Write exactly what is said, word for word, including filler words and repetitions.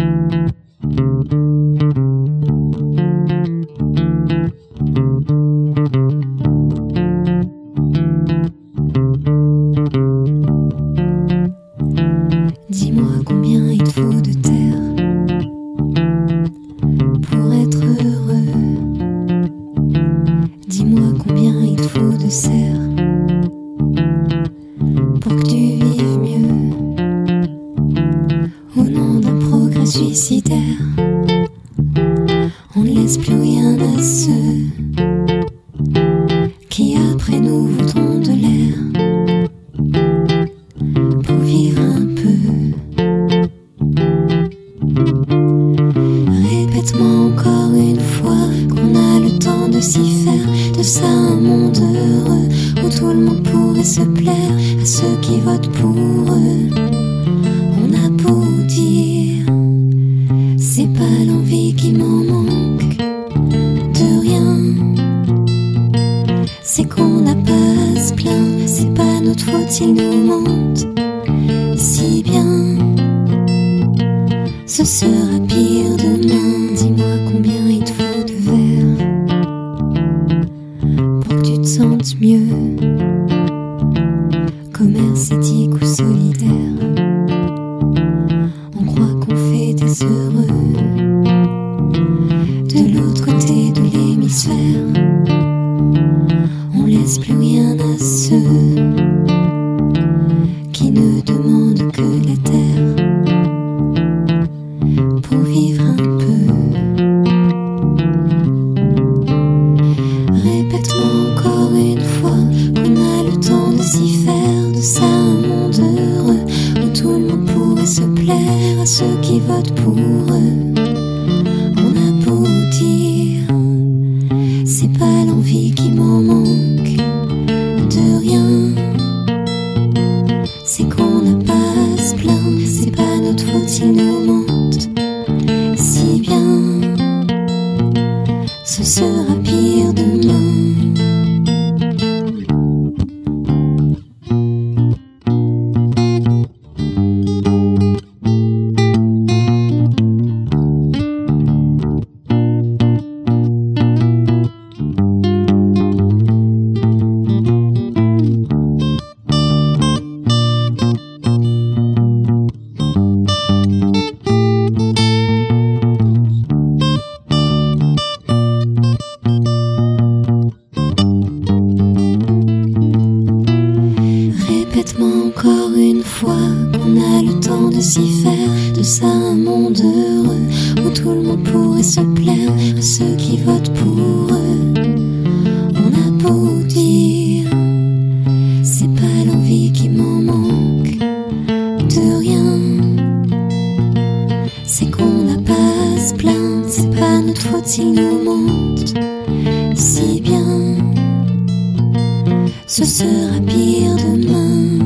Dis-moi combien il te faut de terre pour être heureux. Dis-moi combien il te faut de serre pour que tu vives mieux. Au nom d'un progrès suicidaire, on ne laisse plus rien à ceux qui après nous voudront de l'air pour vivre un peu. Répète-moi encore une fois qu'on a le temps de s'y faire, de ça un monde heureux où tout le monde pourrait se plaire à ceux qui votent pour eux. On a beau dire, c'est pas l'envie qui m'en manque de rien, c'est qu'on n'a pas à se plaindre, c'est pas notre faute, ils nous mentent si bien. Ce sera pire demain. Dis-moi combien il te faut de verre pour que tu te sentes mieux. Commerce éthique ou solidaire, on croit qu'on fait des heureux. De l'autre côté de l'hémisphère, on laisse plus rien à ceux qui ne demandent que la terre pour vivre un peu. Répète-moi encore une fois qu'on a le temps de s'y faire, de ça un monde heureux où tout le monde pourrait se plaire à ceux qui votent pour eux. On a beau dire, c'est pas l'envie qui m'en manque de rien, c'est qu'on n'a pas à se plaindre, c'est pas notre faute, ils nous mentent si bien. Ce sera pire demain. Répète-moi encore une fois qu'on a le temps de s'y faire, de ça un monde heureux où tout le monde pourrait se plaire à ceux qui votent pour eux. On a beau dire, c'est pas l'envie qui m'en manque de rien, c'est qu'on n'a pas à se plaindre, c'est pas notre faute s'ils nous mentent si bien. Ce sera pire demain.